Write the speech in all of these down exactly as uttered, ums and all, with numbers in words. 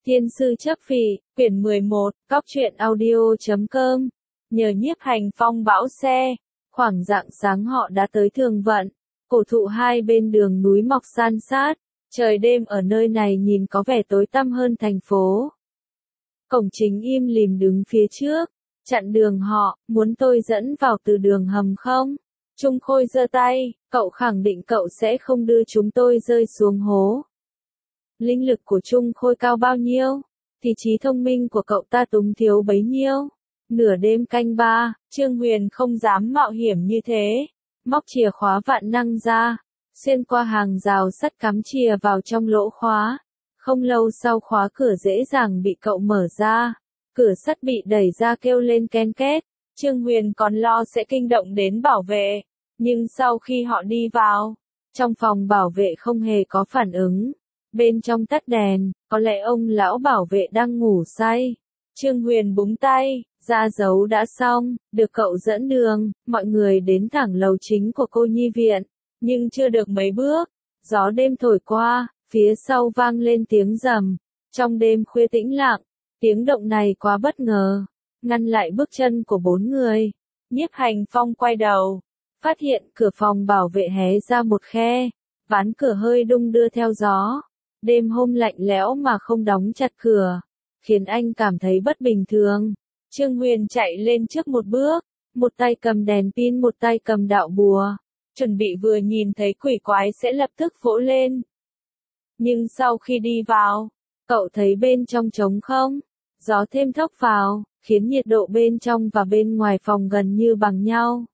Thiên sư chấp phỉ, quyển mười một, cóc truyện audio chấm com. Nhờ Nhiếp Hành Phong bão xe, khoảng rạng sáng họ đã tới Thường Vận. Cổ thụ hai bên đường núi mọc san sát, trời đêm ở nơi này nhìn có vẻ tối tăm hơn thành phố. Cổng chính im lìm đứng phía trước, chặn đường họ, muốn tôi dẫn vào từ đường hầm không? Trung Khôi giơ tay, cậu khẳng định cậu sẽ không đưa chúng tôi rơi xuống hố. Linh lực của Trung Khôi cao bao nhiêu, thì trí thông minh của cậu ta túng thiếu bấy nhiêu. Nửa đêm canh ba, Trương Huyền không dám mạo hiểm như thế. Móc chìa khóa vạn năng ra, xuyên qua hàng rào sắt cắm chìa vào trong lỗ khóa. Không lâu sau khóa cửa dễ dàng bị cậu mở ra. Cửa sắt bị đẩy ra kêu lên ken két. Trương Huyền còn lo sẽ kinh động đến bảo vệ. Nhưng sau khi họ đi vào, trong phòng bảo vệ không hề có phản ứng. Bên trong tắt đèn, có lẽ ông lão bảo vệ đang ngủ say. Trương Huyền búng tay, ra dấu đã xong, được cậu dẫn đường, mọi người đến thẳng lầu chính của cô nhi viện. Nhưng chưa được mấy bước, gió đêm thổi qua, phía sau vang lên tiếng rầm. Trong đêm khuya tĩnh lặng, tiếng động này quá bất ngờ, ngăn lại bước chân của bốn người. Nhiếp Hành Phong quay đầu, phát hiện cửa phòng bảo vệ hé ra một khe, ván cửa hơi đung đưa theo gió. Đêm hôm lạnh lẽo mà không đóng chặt cửa, khiến anh cảm thấy bất bình thường. Trương Huyền chạy lên trước một bước, một tay cầm đèn pin một tay cầm đạo bùa, chuẩn bị vừa nhìn thấy quỷ quái sẽ lập tức vỗ lên. Nhưng sau khi đi vào, cậu thấy bên trong trống không, gió thêm thốc vào, khiến nhiệt độ bên trong và bên ngoài phòng gần như bằng nhau.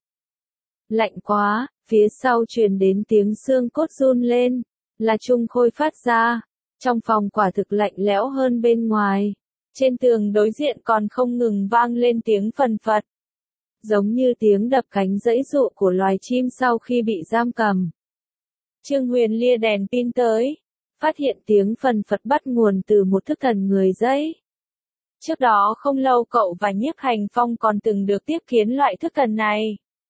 Lạnh quá, phía sau truyền đến tiếng xương cốt run lên, là Trung Khôi phát ra. Trong phòng quả thực lạnh lẽo hơn bên ngoài. Trên tường đối diện còn không ngừng vang lên tiếng phần phật. Giống như tiếng đập cánh giãy giụa của loài chim sau khi bị giam cầm. Trương Huyền lia đèn pin tới, phát hiện tiếng phần phật bắt nguồn từ một thức thần người giấy. Trước đó không lâu cậu và Nhiếp Hành Phong còn từng được tiếp kiến loại thức thần này.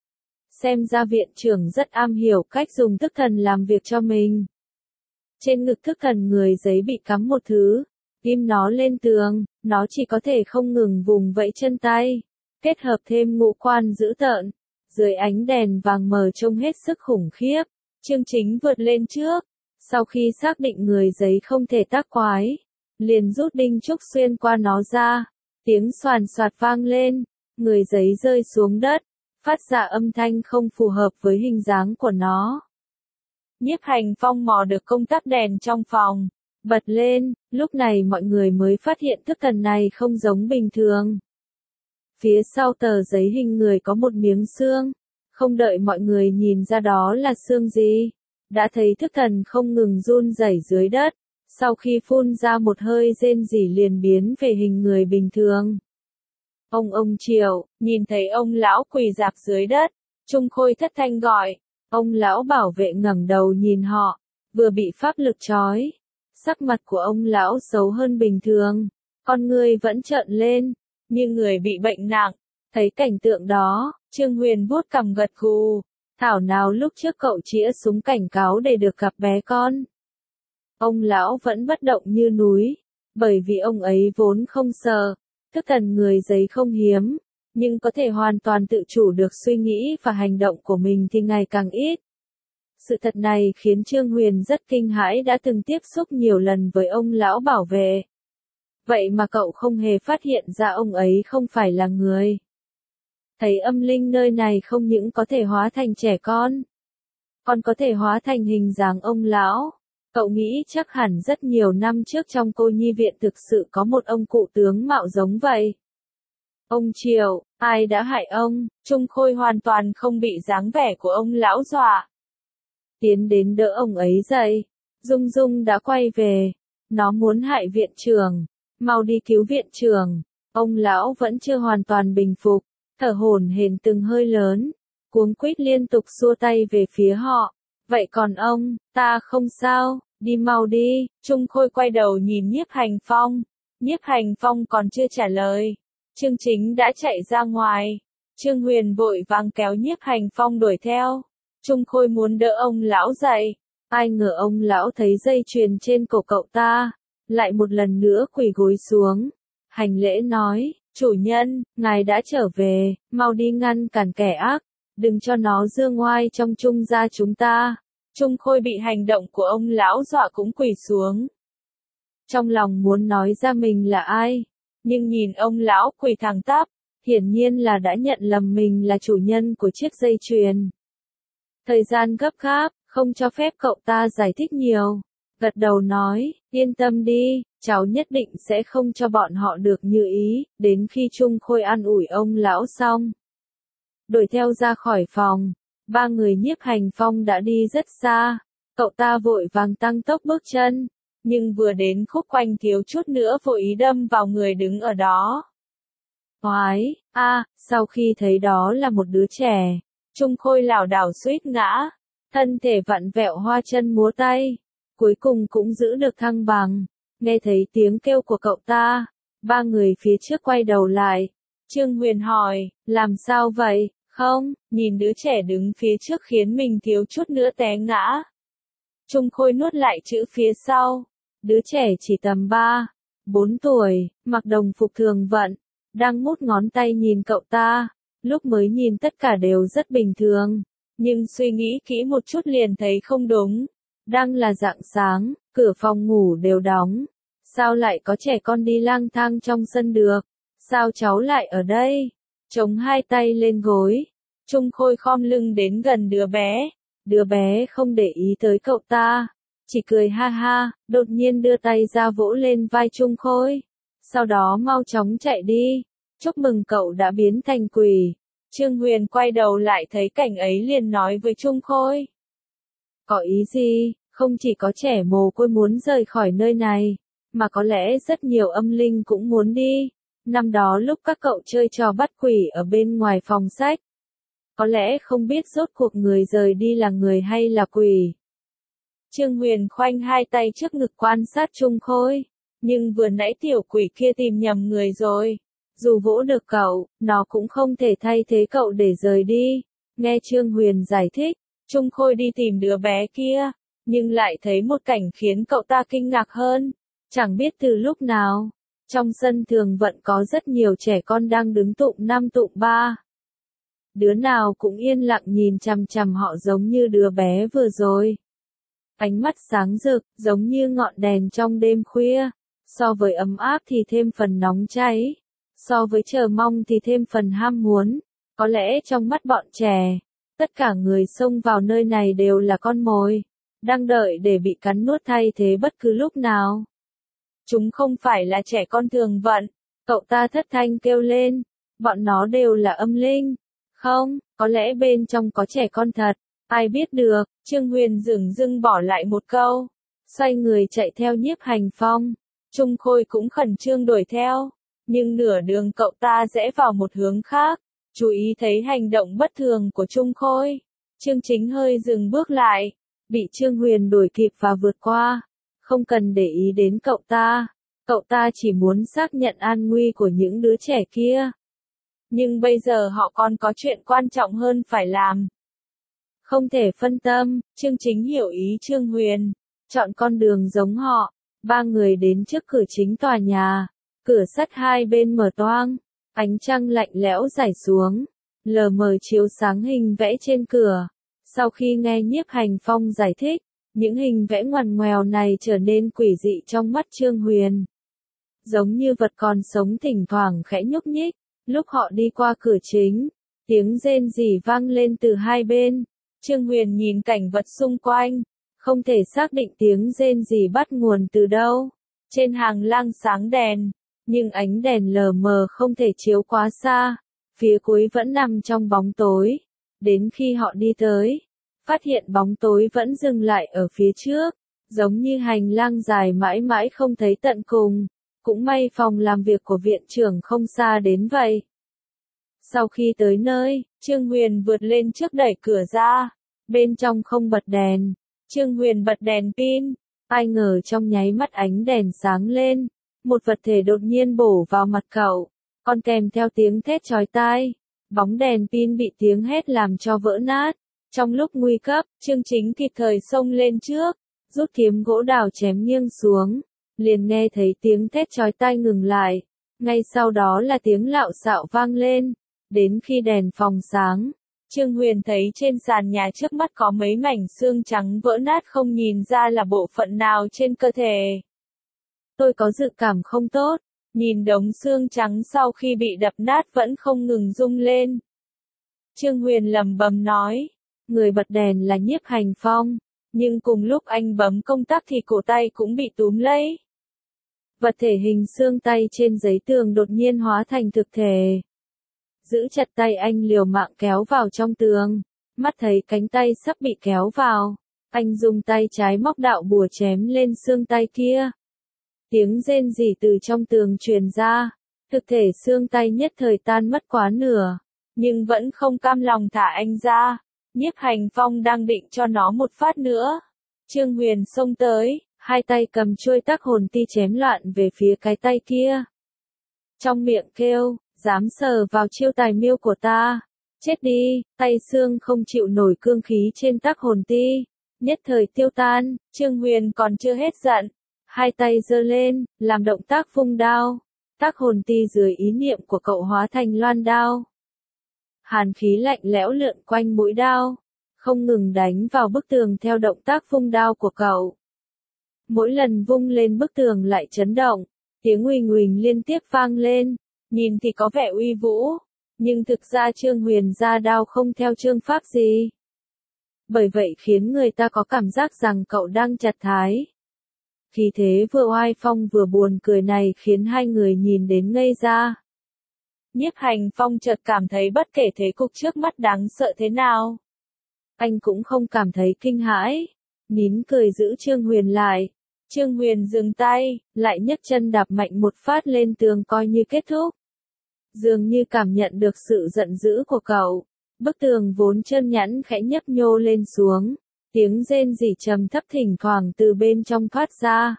Xem ra viện trưởng rất am hiểu cách dùng thức thần làm việc cho mình. Trên ngực thức thần người giấy bị cắm một thứ, ghim nó lên tường, nó chỉ có thể không ngừng vùng vẫy chân tay, kết hợp thêm ngũ quan dữ tợn, dưới ánh đèn vàng mờ trông hết sức khủng khiếp. Chương Chính vượt lên trước, sau khi xác định người giấy không thể tác quái, liền rút đinh trúc xuyên qua nó ra, tiếng xoàn xoạt vang lên, người giấy rơi xuống đất, phát ra âm thanh không phù hợp với hình dáng của nó. Nhiếp Hành Phong mò được công tắc đèn trong phòng, bật lên, lúc này mọi người mới phát hiện thức thần này không giống bình thường. Phía sau tờ giấy hình người có một miếng xương, không đợi mọi người nhìn ra đó là xương gì, đã thấy thức thần không ngừng run rẩy dưới đất, sau khi phun ra một hơi rên rỉ liền biến về hình người bình thường. Ông ông Triệu, nhìn thấy ông lão quỳ rạp dưới đất, Trung Khôi thất thanh gọi. Ông lão bảo vệ ngẩng đầu nhìn họ, vừa bị pháp lực trói. Sắc mặt của ông lão xấu hơn bình thường, con người vẫn trợn lên, như người bị bệnh nặng. Thấy cảnh tượng đó, Trương Huyền vuốt cằm gật gù, thảo nào lúc trước cậu chĩa súng cảnh cáo để được gặp bé con. Ông lão vẫn bất động như núi, bởi vì ông ấy vốn không sợ, thức thần người giấy không hiếm. Nhưng có thể hoàn toàn tự chủ được suy nghĩ và hành động của mình thì ngày càng ít. Sự thật này khiến Trương Huyền rất kinh hãi, đã từng tiếp xúc nhiều lần với ông lão bảo vệ. Vậy mà cậu không hề phát hiện ra ông ấy không phải là người. Thấy âm linh nơi này không những có thể hóa thành trẻ con, còn có thể hóa thành hình dáng ông lão. Cậu nghĩ chắc hẳn rất nhiều năm trước trong cô nhi viện thực sự có một ông cụ tướng mạo giống vậy. Ông Triệu, ai đã hại ông? Trung Khôi hoàn toàn không bị dáng vẻ của ông lão dọa. Tiến đến đỡ ông ấy dậy. Dung Dung đã quay về. Nó muốn hại viện trưởng. Mau đi cứu viện trưởng. Ông lão vẫn chưa hoàn toàn bình phục. Thở hổn hển từng hơi lớn. Cuống quýt liên tục xua tay về phía họ. Vậy còn ông, ta không sao, đi mau đi. Trung Khôi quay đầu nhìn Nhiếp Hành Phong. Nhiếp Hành Phong còn chưa trả lời. Chương Chính đã chạy ra ngoài. Trương Huyền vội vàng kéo Nhiếp Hành Phong đuổi theo. Trung Khôi muốn đỡ ông lão dậy. Ai ngờ ông lão thấy dây chuyền trên cổ cậu ta, lại một lần nữa quỳ gối xuống, hành lễ nói, chủ nhân, ngài đã trở về, mau đi ngăn cản kẻ ác, đừng cho nó dương oai trong Trung gia chúng ta. Trung Khôi bị hành động của ông lão dọa cũng quỳ xuống. Trong lòng muốn nói ra mình là ai, nhưng nhìn ông lão quỳ thẳng tắp, hiển nhiên là đã nhận lầm mình là chủ nhân của chiếc dây chuyền. Thời gian gấp gáp, không cho phép cậu ta giải thích nhiều. Gật đầu nói, yên tâm đi, cháu nhất định sẽ không cho bọn họ được như ý, đến khi Trung Khôi an ủi ông lão xong. Đuổi theo ra khỏi phòng, ba người Nhiếp Hành Phong đã đi rất xa, cậu ta vội vàng tăng tốc bước chân, nhưng vừa đến khúc quanh thiếu chút nữa vội ý đâm vào người đứng ở đó. Oái, a, sau khi thấy đó là một đứa trẻ, Trung Khôi lảo đảo suýt ngã, thân thể vặn vẹo hoa chân múa tay, cuối cùng cũng giữ được thăng bằng. Nghe thấy tiếng kêu của cậu ta, ba người phía trước quay đầu lại. Trương Huyền hỏi, làm sao vậy, không, nhìn đứa trẻ đứng phía trước khiến mình thiếu chút nữa té ngã. Trung Khôi nuốt lại chữ phía sau, đứa trẻ chỉ tầm ba, bốn tuổi, mặc đồng phục thường vận, đang mút ngón tay nhìn cậu ta, lúc mới nhìn tất cả đều rất bình thường, nhưng suy nghĩ kỹ một chút liền thấy không đúng. Đang là rạng sáng, cửa phòng ngủ đều đóng, sao lại có trẻ con đi lang thang trong sân được, sao cháu lại ở đây, chống hai tay lên gối, Trung Khôi khom lưng đến gần đứa bé, đứa bé không để ý tới cậu ta, chỉ cười ha ha, đột nhiên đưa tay ra vỗ lên vai Trung Khôi, sau đó mau chóng chạy đi, chúc mừng cậu đã biến thành quỷ. Trương Huyền quay đầu lại thấy cảnh ấy liền nói với Trung Khôi. Có ý gì, không chỉ có trẻ mồ côi muốn rời khỏi nơi này, mà có lẽ rất nhiều âm linh cũng muốn đi. Năm đó lúc các cậu chơi trò bắt quỷ ở bên ngoài phòng sách, có lẽ không biết rốt cuộc người rời đi là người hay là quỷ. Trương Huyền khoanh hai tay trước ngực quan sát Trung Khôi, nhưng vừa nãy tiểu quỷ kia tìm nhầm người rồi. Dù vỗ được cậu, nó cũng không thể thay thế cậu để rời đi. Nghe Trương Huyền giải thích, Trung Khôi đi tìm đứa bé kia, nhưng lại thấy một cảnh khiến cậu ta kinh ngạc hơn. Chẳng biết từ lúc nào, trong sân thường vận có rất nhiều trẻ con đang đứng tụng năm tụng ba. Đứa nào cũng yên lặng nhìn chằm chằm họ giống như đứa bé vừa rồi. Ánh mắt sáng rực, giống như ngọn đèn trong đêm khuya. So với ấm áp thì thêm phần nóng cháy. So với chờ mong thì thêm phần ham muốn. Có lẽ trong mắt bọn trẻ, tất cả người xông vào nơi này đều là con mồi, đang đợi để bị cắn nuốt thay thế bất cứ lúc nào. Chúng không phải là trẻ con thường vận, cậu ta thất thanh kêu lên, bọn nó đều là âm linh. Không, có lẽ bên trong có trẻ con thật, ai biết được. Trương Huyền dửng dưng bỏ lại một câu, xoay người chạy theo Nhiếp Hành Phong. Trung Khôi cũng khẩn trương đuổi theo, nhưng nửa đường cậu ta rẽ vào một hướng khác, chú ý thấy hành động bất thường của Trung Khôi. Trương Chính hơi dừng bước lại, bị Trương Huyền đuổi kịp và vượt qua. Không cần để ý đến cậu ta, cậu ta chỉ muốn xác nhận an nguy của những đứa trẻ kia. Nhưng bây giờ họ còn có chuyện quan trọng hơn phải làm. Không thể phân tâm, Trương Chính hiểu ý Trương Huyền, chọn con đường giống họ. Ba người đến trước cửa chính tòa nhà, cửa sắt hai bên mở toang, ánh trăng lạnh lẽo rải xuống, lờ mờ chiếu sáng hình vẽ trên cửa. Sau khi nghe Nhiếp Hành Phong giải thích, những hình vẽ ngoằn ngoèo này trở nên quỷ dị trong mắt Trương Huyền. Giống như vật còn sống thỉnh thoảng khẽ nhúc nhích, lúc họ đi qua cửa chính, tiếng rên rỉ vang lên từ hai bên. Trương Huyền nhìn cảnh vật xung quanh, không thể xác định tiếng rên rỉ bắt nguồn từ đâu. Trên hàng lang sáng đèn, nhưng ánh đèn lờ mờ không thể chiếu quá xa, phía cuối vẫn nằm trong bóng tối. Đến khi họ đi tới, phát hiện bóng tối vẫn dừng lại ở phía trước, giống như hành lang dài mãi mãi không thấy tận cùng. Cũng may phòng làm việc của viện trưởng không xa đến vậy. Sau khi tới nơi, Trương Huyền vượt lên trước đẩy cửa ra, bên trong không bật đèn. Trương Huyền bật đèn pin, ai ngờ trong nháy mắt ánh đèn sáng lên, một vật thể đột nhiên bổ vào mặt cậu, còn kèm theo tiếng thét chói tai. Bóng đèn pin bị tiếng hét làm cho vỡ nát. Trong lúc nguy cấp, Trương Chính kịp thời xông lên trước, rút kiếm gỗ đào chém nghiêng xuống. liền nghe thấy tiếng thét chói tai ngừng lại, ngay sau đó là tiếng lạo xạo vang lên, đến khi đèn phòng sáng. Trương Huyền thấy trên sàn nhà trước mắt có mấy mảnh xương trắng vỡ nát không nhìn ra là bộ phận nào trên cơ thể. Tôi có dự cảm không tốt, nhìn đống xương trắng sau khi bị đập nát vẫn không ngừng rung lên. Trương Huyền lẩm bẩm nói, người bật đèn là Nhiếp Hành Phong, nhưng cùng lúc anh bấm công tắc thì cổ tay cũng bị túm lấy. Vật thể hình xương tay trên giấy tường đột nhiên hóa thành thực thể. Giữ chặt tay anh liều mạng kéo vào trong tường, mắt thấy cánh tay sắp bị kéo vào, anh dùng tay trái móc đạo bùa chém lên xương tay kia. Tiếng rên rỉ từ trong tường truyền ra, thực thể xương tay nhất thời tan mất quá nửa, nhưng vẫn không cam lòng thả anh ra. Nhiếp Hành Phong đang định cho nó một phát nữa. Trương Huyền xông tới, hai tay cầm chuôi tắc hồn ti chém loạn về phía cái tay kia. Trong miệng kêu, dám sờ vào chiêu tài miêu của ta, chết đi. Tay xương không chịu nổi cương khí trên tắc hồn ti, nhất thời tiêu tan. Trương Huyền còn chưa hết giận, hai tay giơ lên, làm động tác vung đao. Tắc hồn ti dưới ý niệm của cậu hóa thành loan đao. Hàn khí lạnh lẽo lượn quanh mũi đao, không ngừng đánh vào bức tường theo động tác vung đao của cậu. Mỗi lần vung lên bức tường lại chấn động, tiếng uỳnh uỳnh liên tiếp vang lên, nhìn thì có vẻ uy vũ, nhưng thực ra Trương Huyền ra đao không theo chương pháp gì. Bởi vậy khiến người ta có cảm giác rằng cậu đang chặt thái. Khí thế vừa oai phong vừa buồn cười này khiến hai người nhìn đến ngây ra. Nhiếp Hành Phong chợt cảm thấy bất kể thế cục trước mắt đáng sợ thế nào, anh cũng không cảm thấy kinh hãi, nín cười giữ Trương Huyền lại. Trương Huyền dừng tay, lại nhấc chân đạp mạnh một phát lên tường coi như kết thúc. Dường như cảm nhận được sự giận dữ của cậu, bức tường vốn trơn nhẵn khẽ nhấp nhô lên xuống, tiếng rên rỉ trầm thấp thỉnh thoảng từ bên trong thoát ra.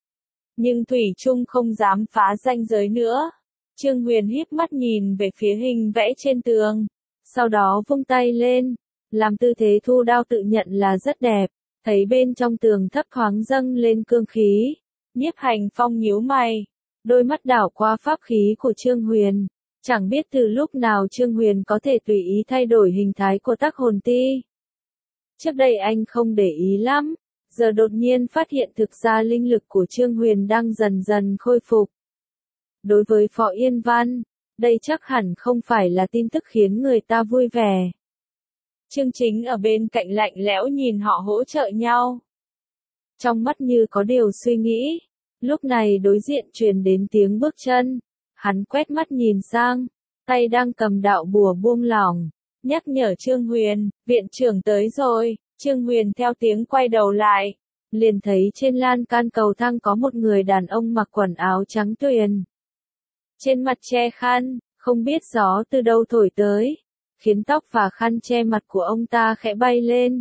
Nhưng Thủy Trung không dám phá ranh giới nữa. Trương Huyền híp mắt nhìn về phía hình vẽ trên tường, sau đó vung tay lên, làm tư thế thu đao tự nhận là rất đẹp, thấy bên trong tường thấp thoáng dâng lên cương khí. Nhiếp Hành Phong nhíu mày, đôi mắt đảo qua pháp khí của Trương Huyền, chẳng biết từ lúc nào Trương Huyền có thể tùy ý thay đổi hình thái của tắc hồn ti. Trước đây anh không để ý lắm, giờ đột nhiên phát hiện thực ra linh lực của Trương Huyền đang dần dần khôi phục. Đối với Phó Yên Văn, đây chắc hẳn không phải là tin tức khiến người ta vui vẻ. Chương Chính ở bên cạnh lạnh lẽo nhìn họ hỗ trợ nhau. Trong mắt như có điều suy nghĩ, lúc này đối diện truyền đến tiếng bước chân, hắn quét mắt nhìn sang, tay đang cầm đạo bùa buông lỏng, nhắc nhở Trương Huyền, viện trưởng tới rồi. Trương Huyền theo tiếng quay đầu lại, liền thấy trên lan can cầu thang có một người đàn ông mặc quần áo trắng tuyền. Trên mặt che khăn, không biết gió từ đâu thổi tới, khiến tóc và khăn che mặt của ông ta khẽ bay lên,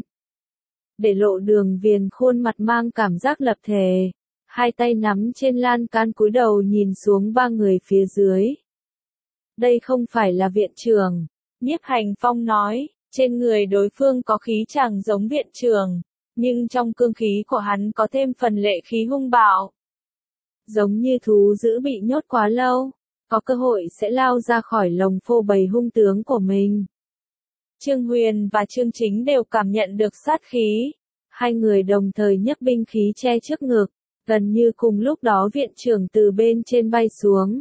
để lộ đường viền khuôn mặt mang cảm giác lập thể. Hai tay nắm trên lan can cúi đầu nhìn xuống ba người phía dưới. Đây không phải là viện trưởng, Nhiếp Hành Phong nói, trên người đối phương có khí chẳng giống viện trưởng, nhưng trong cương khí của hắn có thêm phần lệ khí hung bạo. Giống như thú dữ bị nhốt quá lâu, có cơ hội sẽ lao ra khỏi lồng phô bày hung tướng của mình. Trương Huyền và Trương Chính đều cảm nhận được sát khí. Hai người đồng thời nhấc binh khí che trước ngực, gần như cùng lúc đó viện trưởng từ bên trên bay xuống.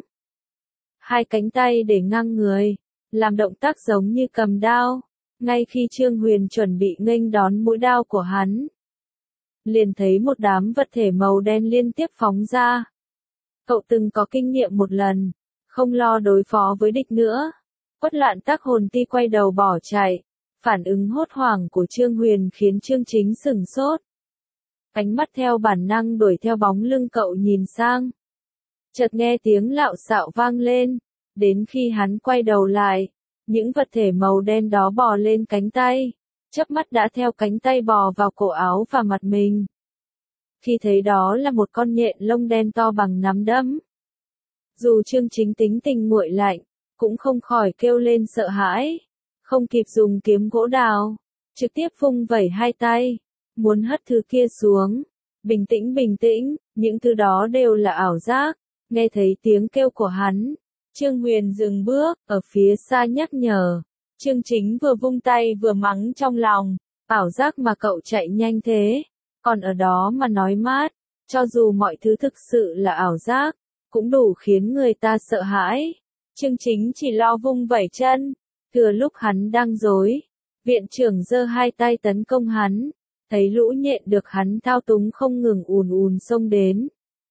Hai cánh tay để ngang người, làm động tác giống như cầm đao. Ngay khi Trương Huyền chuẩn bị nghênh đón mũi đao của hắn, liền thấy một đám vật thể màu đen liên tiếp phóng ra. Cậu từng có kinh nghiệm một lần, không lo đối phó với địch nữa. Quất loạn tắc hồn ti quay đầu bỏ chạy. Phản ứng hốt hoảng của Trương Huyền khiến Trương Chính sửng sốt. Ánh mắt theo bản năng đuổi theo bóng lưng cậu nhìn sang. Chợt nghe tiếng lạo xạo vang lên, đến khi hắn quay đầu lại, những vật thể màu đen đó bò lên cánh tay, chớp mắt đã theo cánh tay bò vào cổ áo và mặt mình. Khi thấy đó là một con nhện lông đen to bằng nắm đấm. Dù Trương Chính tính tình nguội lạnh, cũng không khỏi kêu lên sợ hãi, không kịp dùng kiếm gỗ đào, trực tiếp vung vẩy hai tay, muốn hất thứ kia xuống. Bình tĩnh bình tĩnh, Những thứ đó đều là ảo giác. Nghe thấy tiếng kêu của hắn, Trương Huyền dừng bước, ở phía xa nhắc nhở. Trương Chính vừa vung tay vừa mắng trong lòng, ảo giác mà cậu chạy nhanh thế, còn ở đó mà nói mát, cho dù mọi thứ thực sự là ảo giác, cũng đủ khiến người ta sợ hãi. Trương Chính chỉ lo vung vẩy chân, thừa lúc hắn đang rối, viện trưởng giơ hai tay tấn công hắn, thấy lũ nhện được hắn thao túng không ngừng ùn ùn xông đến.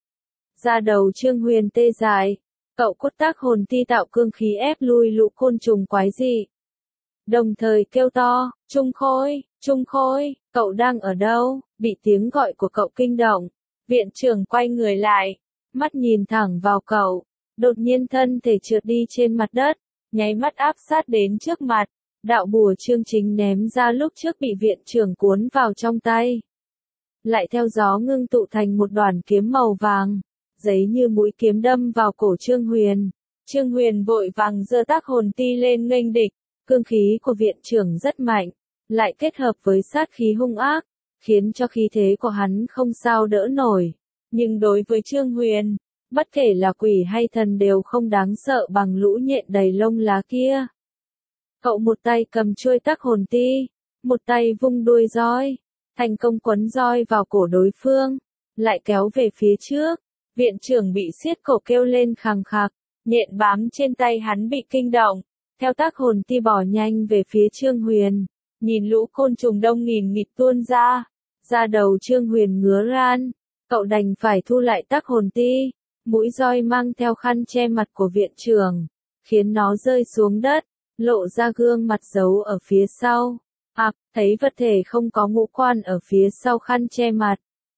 Da đầu Trương Huyền tê dại, cậu cốt tác hồn ti tạo cương khí ép lui lũ côn trùng quái dị. Đồng thời kêu to, Trung Khôi, Trung Khôi, cậu đang ở đâu? Bị tiếng gọi của cậu kinh động, viện trưởng quay người lại, mắt nhìn thẳng vào cậu, đột nhiên thân thể trượt đi trên mặt đất, nháy mắt áp sát đến trước mặt, đạo bùa Trương Chính ném ra lúc trước bị viện trưởng cuốn vào trong tay. Lại theo gió ngưng tụ thành một đoàn kiếm màu vàng, giấy như mũi kiếm đâm vào cổ Trương Huyền. Trương Huyền vội vàng giơ tác hồn ti lên nghênh địch, cương khí của viện trưởng rất mạnh, lại kết hợp với sát khí hung ác, khiến cho khí thế của hắn không sao đỡ nổi. Nhưng đối với Trương Huyền, bất kể là quỷ hay thần đều không đáng sợ bằng lũ nhện đầy lông lá kia. Cậu một tay cầm chuôi tác hồn ti, một tay vung đuôi roi, thành công quấn roi vào cổ đối phương, lại kéo về phía trước. Viện trưởng bị siết cổ kêu lên khằng khặc, nhện bám trên tay hắn bị kinh động, theo tác hồn ti bỏ nhanh về phía Trương Huyền, nhìn lũ côn trùng đông nghìn nghịt tuôn ra, da đầu Trương Huyền ngứa ran, cậu đành phải thu lại tác hồn ti, mũi roi mang theo khăn che mặt của viện trưởng, khiến nó rơi xuống đất, lộ ra gương mặt giấu ở phía sau. À, thấy vật thể không có ngũ quan ở phía sau khăn che mặt.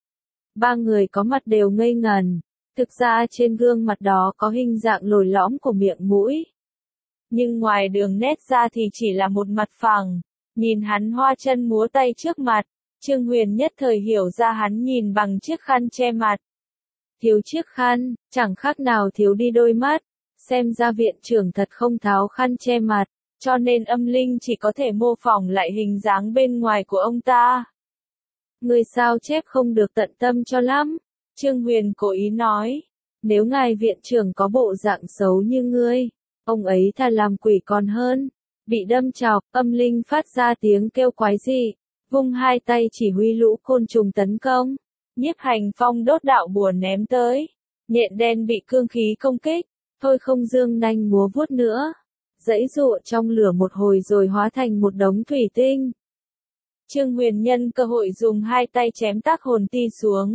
Ba người có mặt đều ngây ngần, thực ra trên gương mặt đó có hình dạng lồi lõm của miệng mũi. Nhưng ngoài đường nét ra thì chỉ là một mặt phẳng, nhìn hắn hoa chân múa tay trước mặt, Trương Huyền nhất thời hiểu ra hắn nhìn bằng chiếc khăn che mặt. Thiếu chiếc khăn, chẳng khác nào thiếu đi đôi mắt, xem ra viện trưởng thật không tháo khăn che mặt, cho nên âm linh chỉ có thể mô phỏng lại hình dáng bên ngoài của ông ta. Người sao chép không được tận tâm cho lắm, Trương Huyền cố ý nói, nếu ngài viện trưởng có bộ dạng xấu như ngươi, ông ấy thà làm quỷ còn hơn. Bị đâm chọc, âm linh phát ra tiếng kêu quái dị, vung hai tay chỉ huy lũ côn trùng tấn công. Nhiếp Hành Phong đốt đạo bùa ném tới, nhện đen bị cương khí công kích, thôi không dương nanh múa vuốt nữa, giãy giụa trong lửa một hồi rồi hóa thành một đống thủy tinh. Trương Huyền nhân cơ hội dùng hai tay chém tác hồn ti xuống.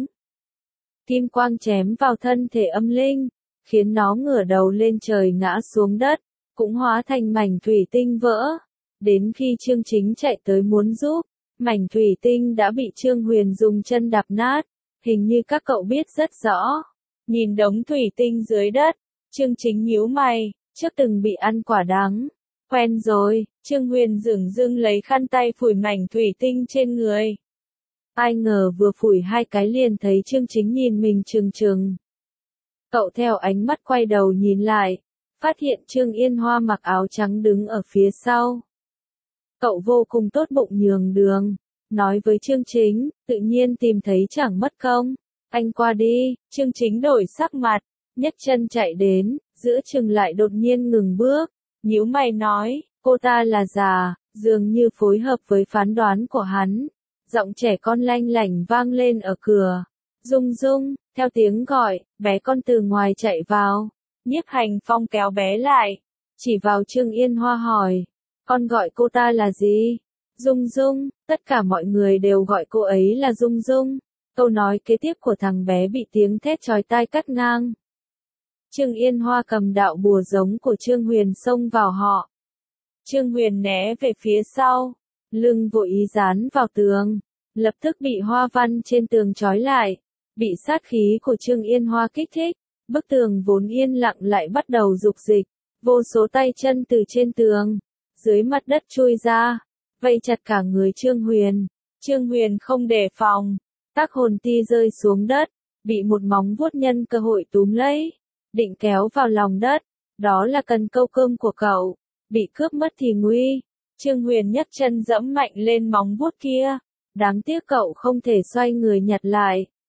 Kim quang chém vào thân thể âm linh, khiến nó ngửa đầu lên trời ngã xuống đất, cũng hóa thành mảnh thủy tinh vỡ. Đến khi Trương Chính chạy tới muốn giúp, mảnh thủy tinh đã bị Trương Huyền dùng chân đạp nát, hình như các cậu biết rất rõ. Nhìn đống thủy tinh dưới đất, Trương Chính nhíu mày, trước từng bị ăn quả đắng. Quen rồi, Trương Huyền dửng dưng lấy khăn tay phủi mảnh thủy tinh trên người. Ai ngờ vừa phủi hai cái liền thấy Trương Chính nhìn mình trừng trừng. Cậu theo ánh mắt quay đầu nhìn lại, phát hiện Trương Yên Hoa mặc áo trắng đứng ở phía sau. Cậu vô cùng tốt bụng nhường đường, nói với Trương Chính, tự nhiên tìm thấy chẳng mất công. Anh qua đi, Trương Chính đổi sắc mặt, nhấc chân chạy đến, giữa chừng lại đột nhiên ngừng bước, nhíu mày nói, cô ta là già, dường như phối hợp với phán đoán của hắn. Giọng trẻ con lanh lảnh vang lên ở cửa. Dung Dung, theo tiếng gọi, bé con từ ngoài chạy vào. Nhiếp Hành Phong kéo bé lại, chỉ vào Trương Yên Hoa hỏi, con gọi cô ta là gì? Dung Dung, tất cả mọi người đều gọi cô ấy là Dung Dung. Câu nói kế tiếp của thằng bé bị tiếng thét chói tai cắt ngang. Trương Yên Hoa cầm đạo bùa giống của Trương Huyền xông vào họ. Trương Huyền né về phía sau, lưng vội ý dán vào tường, lập tức bị hoa văn trên tường trói lại, bị sát khí của Trương Yên Hoa kích thích, bức tường vốn yên lặng lại bắt đầu dục dịch, vô số tay chân từ trên tường, dưới mặt đất chui ra, vây chặt cả người Trương Huyền. Trương Huyền không đề phòng, tác hồn ti rơi xuống đất, bị một móng vuốt nhân cơ hội túm lấy, định kéo vào lòng đất, đó là cần câu cơm của cậu, bị cướp mất thì nguy. Trương Huyền nhấc chân dẫm mạnh lên móng vuốt kia, đáng tiếc cậu không thể xoay người nhặt lại,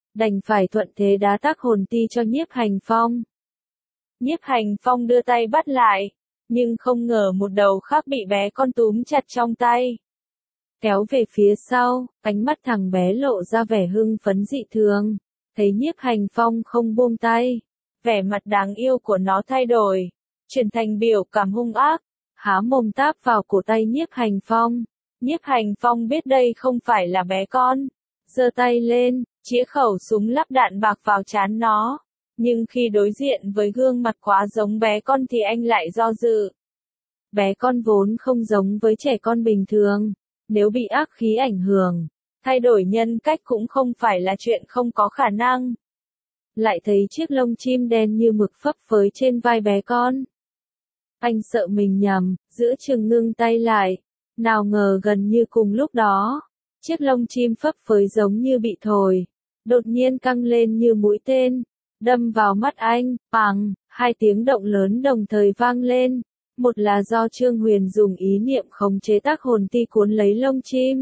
đành phải thuận thế đá tác hồn ti cho Nhiếp Hành Phong. Nhiếp Hành Phong đưa tay bắt lại, nhưng không ngờ một đầu khác bị bé con túm chặt trong tay. Kéo về phía sau, ánh mắt thằng bé lộ ra vẻ hưng phấn dị thường, thấy Nhiếp Hành Phong không buông tay. Vẻ mặt đáng yêu của nó thay đổi, chuyển thành biểu cảm hung ác, há mồm táp vào cổ tay Nhiếp Hành Phong. Nhiếp Hành Phong biết đây không phải là bé con, giơ tay lên, chĩa khẩu súng lắp đạn bạc vào trán nó. Nhưng khi đối diện với gương mặt quá giống bé con thì anh lại do dự. Bé con vốn không giống với trẻ con bình thường, nếu bị ác khí ảnh hưởng, thay đổi nhân cách cũng không phải là chuyện không có khả năng. Lại thấy chiếc lông chim đen như mực phấp phới trên vai bé con. Anh sợ mình nhầm, giữa chừng ngưng tay lại. Nào ngờ gần như cùng lúc đó, chiếc lông chim phấp phới giống như bị thổi, đột nhiên căng lên như mũi tên, đâm vào mắt anh, pằng, hai tiếng động lớn đồng thời vang lên. Một là do Trương Huyền dùng ý niệm khống chế tác hồn ti cuốn lấy lông chim.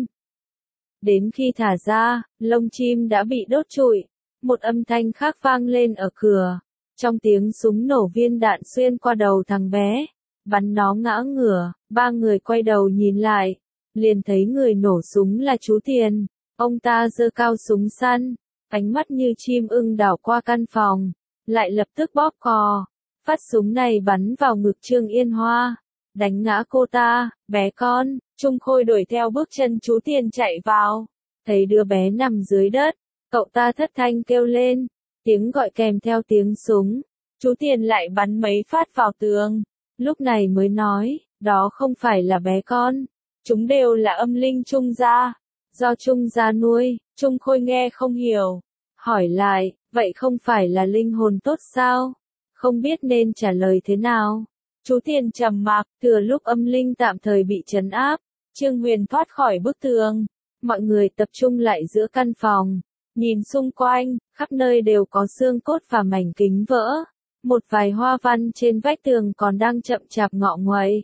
Đến khi thả ra, lông chim đã bị đốt trụi. Một âm thanh khác vang lên ở cửa. Trong tiếng súng nổ viên đạn xuyên qua đầu thằng bé, bắn nó ngã ngửa. Ba người quay đầu nhìn lại, liền thấy người nổ súng là chú Tiền. Ông ta giơ cao súng săn, ánh mắt như chim ưng đảo qua căn phòng, lại lập tức bóp cò. Phát súng này bắn vào ngực Trương Yên Hoa, đánh ngã cô ta. Bé con, Trung Khôi đuổi theo bước chân chú Tiền chạy vào, thấy đứa bé nằm dưới đất, cậu ta thất thanh kêu lên, tiếng gọi kèm theo tiếng súng. Chú Tiền lại bắn mấy phát vào tường, lúc này mới nói, đó không phải là bé con, chúng đều là âm linh Trung gia, do Trung gia nuôi. Trung Khôi nghe không hiểu, hỏi lại, vậy không phải là linh hồn tốt sao? Không biết nên trả lời thế nào. Chú Tiền trầm mặc, thừa lúc âm linh tạm thời bị trấn áp, Trương Huyền thoát khỏi bức tường. Mọi người tập trung lại giữa căn phòng, nhìn xung quanh, khắp nơi đều có xương cốt và mảnh kính vỡ. Một vài hoa văn trên vách tường còn đang chậm chạp ngọ nguậy.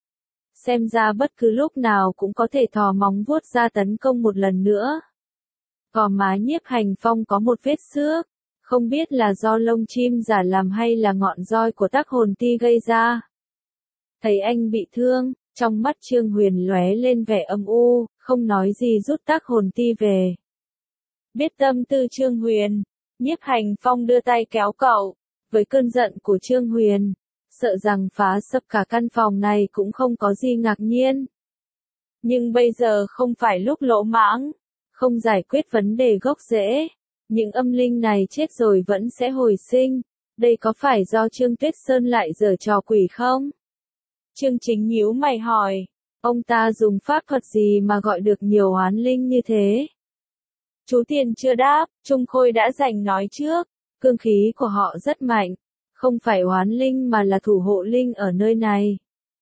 Xem ra bất cứ lúc nào cũng có thể thò móng vuốt ra tấn công một lần nữa. Gò má Nhiếp Hành Phong có một vết xước, không biết là do lông chim giả làm hay là ngọn roi của tác hồn ti gây ra. Thấy anh bị thương, trong mắt Trương Huyền lóe lên vẻ âm u, không nói gì rút tác hồn ti về. Biết tâm tư Trương Huyền, Nhiếp Hành Phong đưa tay kéo cậu. Với cơn giận của Trương Huyền, sợ rằng phá sập cả căn phòng này cũng không có gì ngạc nhiên. Nhưng bây giờ không phải lúc lỗ mãng, không giải quyết vấn đề gốc rễ. Những âm linh này chết rồi vẫn sẽ hồi sinh. Đây có phải do Trương Tuyết Sơn lại giở trò quỷ không? Trương Chính nhíu mày hỏi, ông ta dùng pháp thuật gì mà gọi được nhiều oán linh như thế? Chú Tiền chưa đáp, Trung Khôi đã giành nói trước. Cương khí của họ rất mạnh, không phải oán linh mà là thủ hộ linh ở nơi này.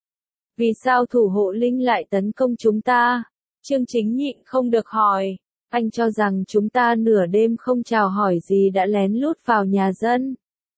Vì sao thủ hộ linh lại tấn công chúng ta? Trương Chính nhịn không được hỏi, anh cho rằng chúng ta nửa đêm không chào hỏi gì đã lén lút vào nhà dân,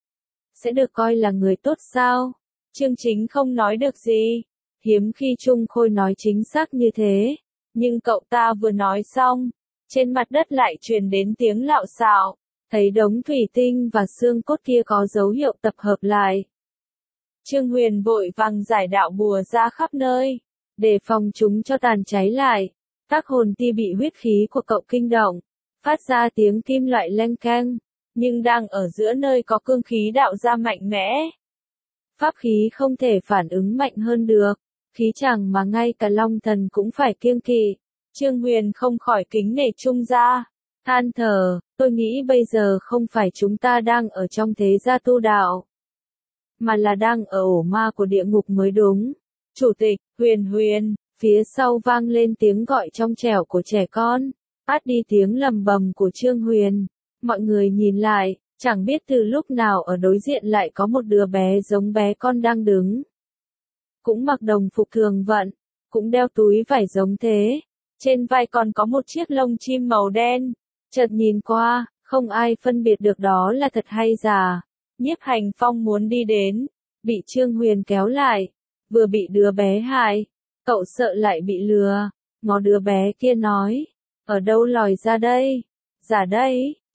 sẽ được coi là người tốt sao? Trương Chính không nói được gì, hiếm khi Trung Khôi nói chính xác như thế, nhưng cậu ta vừa nói xong, trên mặt đất lại truyền đến tiếng lạo xạo. Thấy đống thủy tinh và xương cốt kia có dấu hiệu tập hợp lại. Trương Huyền vội vàng giải đạo bùa ra khắp nơi, để phòng chúng cho tàn cháy lại. Tác hồn ti bị huyết khí của cậu kinh động, phát ra tiếng kim loại leng keng, nhưng đang ở giữa nơi có cương khí đạo ra mạnh mẽ. Pháp khí không thể phản ứng mạnh hơn được, khí chẳng mà ngay cả Long Thần cũng phải kiêng kỵ. Trương Huyền không khỏi kính nể Trung gia. Than thở, tôi nghĩ bây giờ không phải chúng ta đang ở trong thế gia tu đạo, mà là đang ở ổ ma của địa ngục mới đúng. Chủ tịch, Huyền Huyền, phía sau vang lên tiếng gọi trong trẻo của trẻ con, át đi tiếng lầm bầm của Trương Huyền. Mọi người nhìn lại, chẳng biết từ lúc nào ở đối diện lại có một đứa bé giống bé con đang đứng. Cũng mặc đồng phục thường vận, cũng đeo túi vải giống thế, trên vai còn có một chiếc lông chim màu đen. Chợt nhìn qua, không ai phân biệt được đó là thật hay giả. Nhiếp Hành Phong muốn đi đến, bị Trương Huyền kéo lại, vừa bị đứa bé hại, cậu sợ lại bị lừa, ngó đứa bé kia nói, ở đâu lòi ra đây? Giả đây,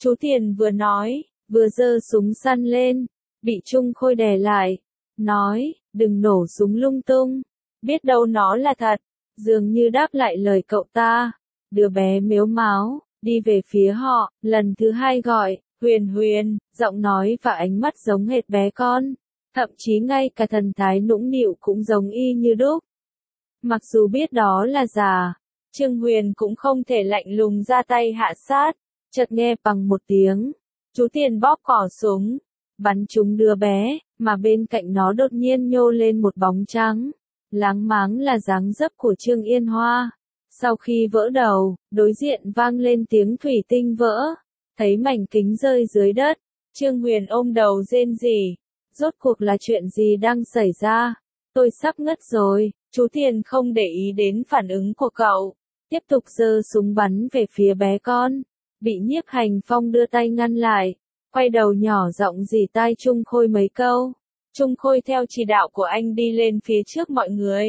Chú Tiền vừa nói, vừa giơ súng săn lên, bị Trung Khôi đè lại, nói, đừng nổ súng lung tung, biết đâu nó là thật, dường như đáp lại lời cậu ta. Đứa bé mếu máo, đi về phía họ, lần thứ hai gọi, Huyền Huyền, giọng nói và ánh mắt giống hệt bé con, thậm chí ngay cả thần thái nũng nịu cũng giống y như đúc. Mặc dù biết đó là giả, Trương Huyền cũng không thể lạnh lùng ra tay hạ sát, chợt nghe bằng một tiếng, chú Tiền bóp cò súng, bắn trúng đứa bé, mà bên cạnh nó đột nhiên nhô lên một bóng trắng, láng máng là dáng dấp của Trương Yên Hoa. Sau khi vỡ đầu, đối diện vang lên tiếng thủy tinh vỡ, thấy mảnh kính rơi dưới đất, Trương Huyền ôm đầu rên rỉ, rốt cuộc là chuyện gì đang xảy ra? Tôi sắp ngất rồi. Chú Tiền không để ý đến phản ứng của cậu, tiếp tục giơ súng bắn về phía bé con, bị Nhiếp Hành Phong đưa tay ngăn lại, quay đầu nhỏ giọng rỉ tai Trung Khôi mấy câu. Trung Khôi theo chỉ đạo của anh đi lên phía trước mọi người,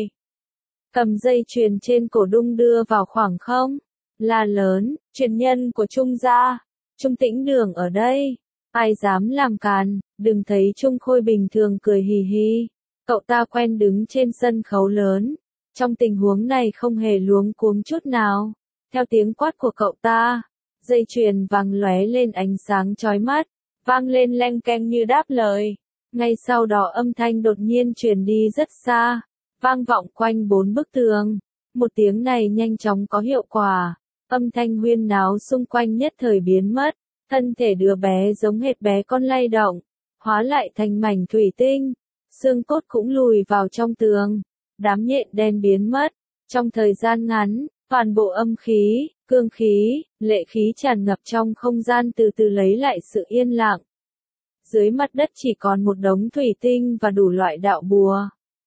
cầm dây chuyền trên cổ đung đưa vào khoảng không, la lớn, truyền nhân của Trung gia, Trung Tĩnh Đường ở đây, ai dám làm càn, đừng thấy Trung Khôi bình thường cười hì hì. Cậu ta quen đứng trên sân khấu lớn, trong tình huống này không hề luống cuống chút nào. Theo tiếng quát của cậu ta, dây chuyền vàng lóe lên ánh sáng chói mắt, vang lên leng keng như đáp lời. Ngay sau đó âm thanh đột nhiên truyền đi rất xa, vang vọng quanh bốn bức tường. Một tiếng này nhanh chóng có hiệu quả, âm thanh huyên náo xung quanh nhất thời biến mất, thân thể đứa bé giống hệt bé con lay động, hóa lại thành mảnh thủy tinh. Xương cốt cũng lùi vào trong tường, đám nhện đen biến mất. Trong thời gian ngắn, toàn bộ âm khí, cương khí, lệ khí tràn ngập trong không gian từ từ lấy lại sự yên lặng. Dưới mặt đất chỉ còn một đống thủy tinh và đủ loại đạo bùa.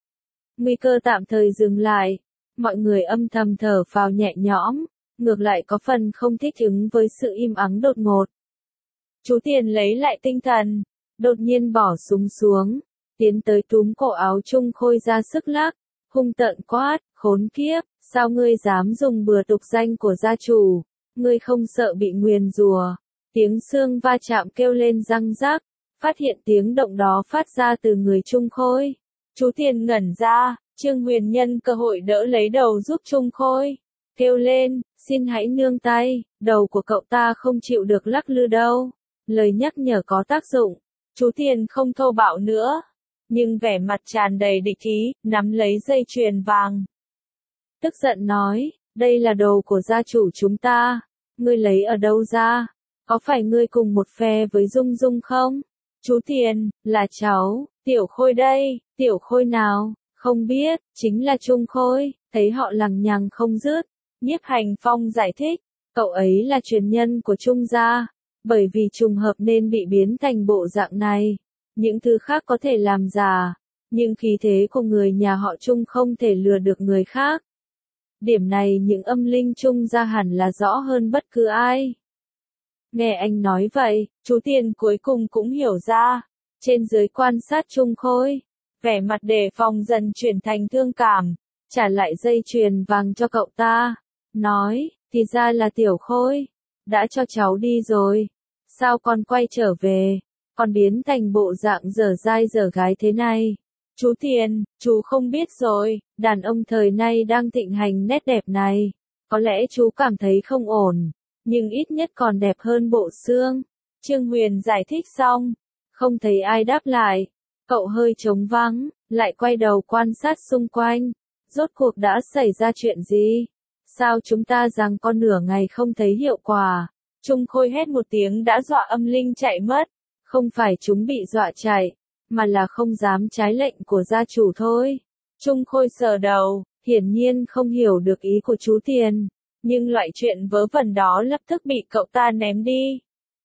Nguy cơ tạm thời dừng lại, mọi người âm thầm thở phào nhẹ nhõm, ngược lại có phần không thích ứng với sự im ắng đột ngột. Chú Tiền lấy lại tinh thần, đột nhiên bỏ súng xuống, tiến tới túm cổ áo Trung Khôi ra sức lắc, hung tợn quát, khốn kiếp, sao ngươi dám dùng bừa tục danh của gia chủ, ngươi không sợ bị nguyền rủa. Tiếng xương va chạm kêu lên răng rắc, phát hiện tiếng động đó phát ra từ người Trung Khôi. Chú Tiền ngẩn ra, Trương Huyền nhân cơ hội đỡ lấy đầu giúp Trung Khôi, kêu lên, xin hãy nương tay, đầu của cậu ta không chịu được lắc lư đâu. Lời nhắc nhở có tác dụng, chú Tiền không thô bạo nữa, nhưng vẻ mặt tràn đầy địch ý, nắm lấy dây chuyền vàng. Tức giận nói, đây là đồ của gia chủ chúng ta, ngươi lấy ở đâu ra? Có phải ngươi cùng một phe với Dung Dung không? Chú Tiền, là cháu, Tiểu Khôi đây, Tiểu Khôi nào? Không biết, chính là Trung Khôi. Thấy họ lằng nhằng không dứt, Nhiếp Hành Phong giải thích, cậu ấy là truyền nhân của Trung gia, bởi vì trùng hợp nên bị biến thành bộ dạng này. Những thứ khác có thể làm giả, nhưng khí thế của người nhà họ Trung không thể lừa được người khác. Điểm này những âm linh Trung gia hẳn là rõ hơn bất cứ ai. Nghe anh nói vậy, chú Tiền cuối cùng cũng hiểu ra. Trên dưới quan sát Trung Khôi, vẻ mặt đề phòng dần chuyển thành thương cảm, trả lại dây chuyền vàng cho cậu ta, nói, thì ra là Tiểu Khôi, đã cho cháu đi rồi, sao con quay trở về, còn biến thành bộ dạng dở dai dở gái thế này. Chú Tiền, chú không biết rồi, đàn ông thời nay đang thịnh hành nét đẹp này, có lẽ chú cảm thấy không ổn, nhưng ít nhất còn đẹp hơn bộ xương. Trương Huyền giải thích xong, không thấy ai đáp lại, cậu hơi trống vắng, lại quay đầu quan sát xung quanh, rốt cuộc đã xảy ra chuyện gì? Sao chúng ta rằng con nửa ngày không thấy hiệu quả? Trung Khôi hét một tiếng đã dọa âm linh chạy mất, không phải chúng bị dọa chạy, mà là không dám trái lệnh của gia chủ thôi. Trung Khôi sờ đầu, hiển nhiên không hiểu được ý của chú Tiền, nhưng loại chuyện vớ vẩn đó lập tức bị cậu ta ném đi.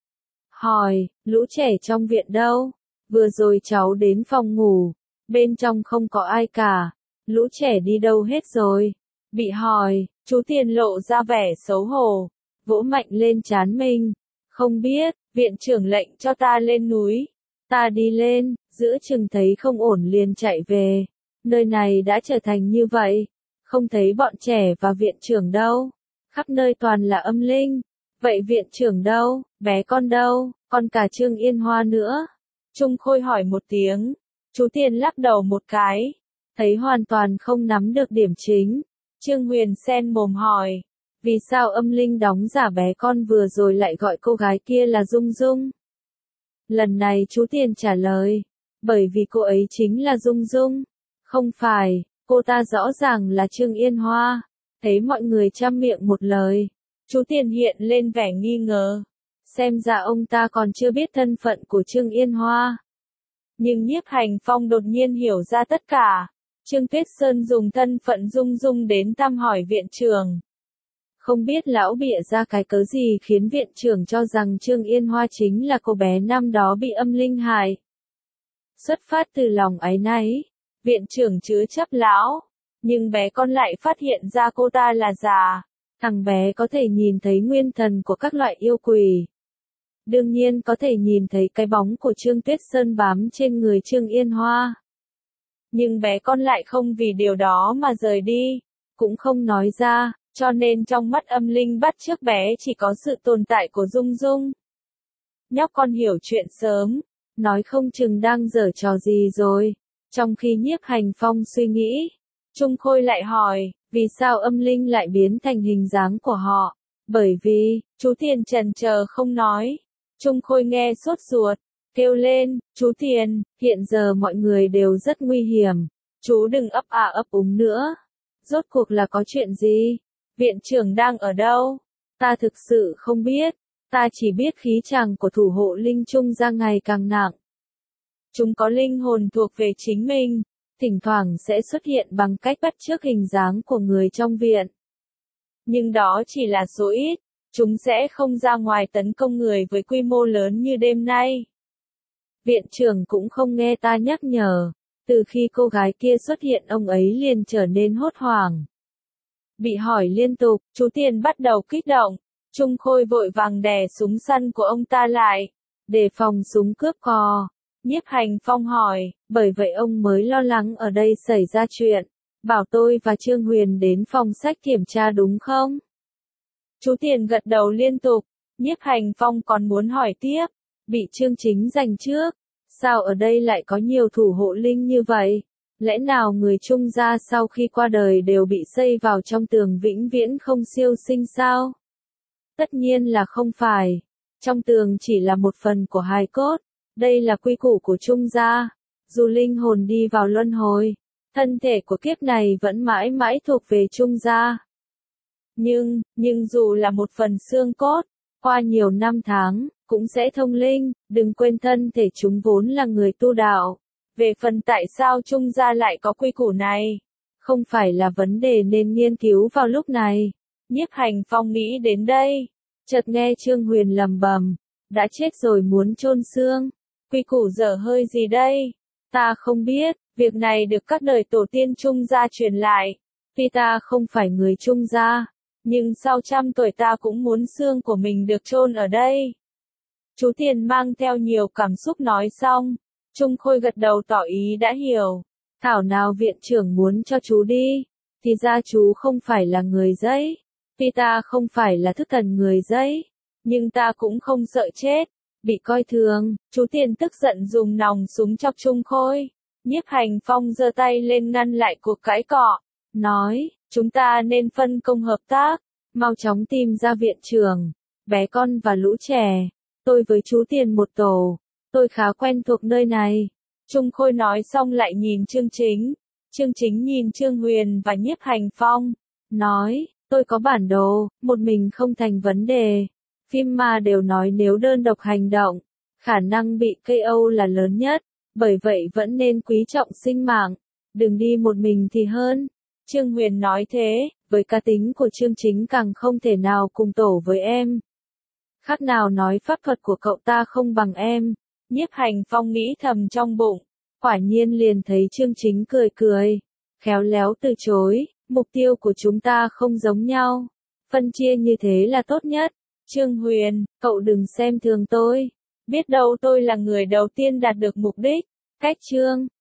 Hỏi, lũ trẻ trong viện đâu? Vừa rồi cháu đến phòng ngủ, bên trong không có ai cả, lũ trẻ đi đâu hết rồi? Bị hỏi, chú Tiền lộ ra vẻ xấu hổ, vỗ mạnh lên trán mình, không biết, viện trưởng lệnh cho ta lên núi, ta đi lên, giữa chừng thấy không ổn liền chạy về, nơi này đã trở thành như vậy, không thấy bọn trẻ và viện trưởng đâu, khắp nơi toàn là âm linh, Vậy viện trưởng đâu, bé con đâu, còn cả Trương Yên Hoa nữa? Trung Khôi hỏi một tiếng, chú Tiền lắc đầu một cái, thấy hoàn toàn không nắm được điểm chính. Trương Huyền sen mồm hỏi, vì sao âm linh đóng giả bé con vừa rồi lại gọi cô gái kia là Dung Dung? Lần này chú Tiền trả lời, bởi vì cô ấy chính là Dung Dung. Không phải, cô ta rõ ràng là Trương Yên Hoa. Thấy mọi người chăm miệng một lời, chú Tiền hiện lên vẻ nghi ngờ. Xem ra ông ta còn chưa biết thân phận của Trương Yên Hoa. Nhưng Nhiếp Hành Phong đột nhiên hiểu ra tất cả. Trương Tuyết Sơn dùng thân phận Dung Dung đến thăm hỏi viện trưởng. Không biết lão bịa ra cái cớ gì khiến viện trưởng cho rằng Trương Yên Hoa chính là cô bé năm đó bị âm linh hại. Xuất phát từ lòng áy náy, viện trưởng chứa chấp lão, nhưng bé con lại phát hiện ra cô ta là giả. Thằng bé có thể nhìn thấy nguyên thần của các loại yêu quỷ. Đương nhiên có thể nhìn thấy cái bóng của Trương Tuyết Sơn bám trên người Trương Yên Hoa. Nhưng bé con lại không vì điều đó mà rời đi, cũng không nói ra, cho nên trong mắt âm linh bắt chước bé chỉ có sự tồn tại của Dung Dung. Nhóc con hiểu chuyện sớm, nói không chừng đang giở trò gì rồi. Trong khi Nhiếp Hành Phong suy nghĩ, Trung Khôi lại hỏi, vì sao âm linh lại biến thành hình dáng của họ? Bởi vì, chú Tiền chần chờ không nói. Trung Khôi nghe sốt ruột, kêu lên, chú Tiền, hiện giờ mọi người đều rất nguy hiểm. Chú đừng ấp à ấp úng nữa. Rốt cuộc là có chuyện gì? Viện trưởng đang ở đâu? Ta thực sự không biết. Ta chỉ biết khí chàng của thủ hộ linh trung ra ngày càng nặng. Chúng có linh hồn thuộc về chính mình, thỉnh thoảng sẽ xuất hiện bằng cách bắt chước hình dáng của người trong viện. Nhưng đó chỉ là số ít, chúng sẽ không ra ngoài tấn công người với quy mô lớn như đêm nay. Viện trưởng cũng không nghe ta nhắc nhở, từ khi cô gái kia xuất hiện ông ấy liền trở nên hốt hoảng. Bị hỏi liên tục, chú Tiền bắt đầu kích động, Trung Khôi vội vàng đè súng săn của ông ta lại, đề phòng súng cướp cò. Nhiếp Hành Phong hỏi, bởi vậy ông mới lo lắng ở đây xảy ra chuyện, bảo tôi và Trương Huyền đến phòng sách kiểm tra đúng không? Chú Tiền gật đầu liên tục, Nhiếp Hành Phong còn muốn hỏi tiếp, bị Trương Chính giành trước, sao ở đây lại có nhiều thủ hộ linh như vậy? Lẽ nào người Trung gia sau khi qua đời đều bị xây vào trong tường vĩnh viễn không siêu sinh sao? Tất nhiên là không phải, trong tường chỉ là một phần của hài cốt. Đây là quy củ của Trung gia, dù linh hồn đi vào luân hồi, thân thể của kiếp này vẫn mãi mãi thuộc về Trung gia. Nhưng, nhưng dù là một phần xương cốt, qua nhiều năm tháng, cũng sẽ thông linh, đừng quên thân thể chúng vốn là người tu đạo. Về phần tại sao Trung gia lại có quy củ này, không phải là vấn đề nên nghiên cứu vào lúc này. Nhiếp Hành Phong nghĩ đến đây, chợt nghe Trương Huyền lầm bầm, đã chết rồi muốn chôn xương. Quy củ dở hơi gì đây? Ta không biết, việc này được các đời tổ tiên Trung gia truyền lại. Tuy ta không phải người Trung gia, nhưng sau trăm tuổi ta cũng muốn xương của mình được chôn ở đây. Chú Tiền mang theo nhiều cảm xúc nói xong, Trung Khôi gật đầu tỏ ý đã hiểu. Thảo nào viện trưởng muốn cho chú đi, thì ra chú không phải là người giấy. Tuy ta không phải là thức thần người giấy, nhưng ta cũng không sợ chết. Bị coi thường, chú Tiền tức giận dùng nòng súng chọc Trung Khôi. Nhiếp Hành Phong giơ tay lên ngăn lại cuộc cãi cọ, nói, chúng ta nên phân công hợp tác, mau chóng tìm ra viện trưởng, bé con và lũ trẻ. Tôi với chú Tiền một tổ, tôi khá quen thuộc nơi này. Trung Khôi nói xong lại nhìn Trương Chính. Trương Chính nhìn Trương Huyền và Nhiếp Hành Phong, nói, tôi có bản đồ, một mình không thành vấn đề. Phim ma đều nói nếu đơn độc hành động, khả năng bị ca o là lớn nhất, bởi vậy vẫn nên quý trọng sinh mạng, đừng đi một mình thì hơn. Trương Huyền nói thế, với cá tính của Trương Chính càng không thể nào cùng tổ với em. Khác nào nói pháp thuật của cậu ta không bằng em. Nhiếp Hành Phong nghĩ thầm trong bụng, quả nhiên liền thấy Trương Chính cười cười, khéo léo từ chối, mục tiêu của chúng ta không giống nhau, phân chia như thế là tốt nhất. Trương Huyền, cậu đừng xem thường tôi, biết đâu tôi là người đầu tiên đạt được mục đích. Cách Trương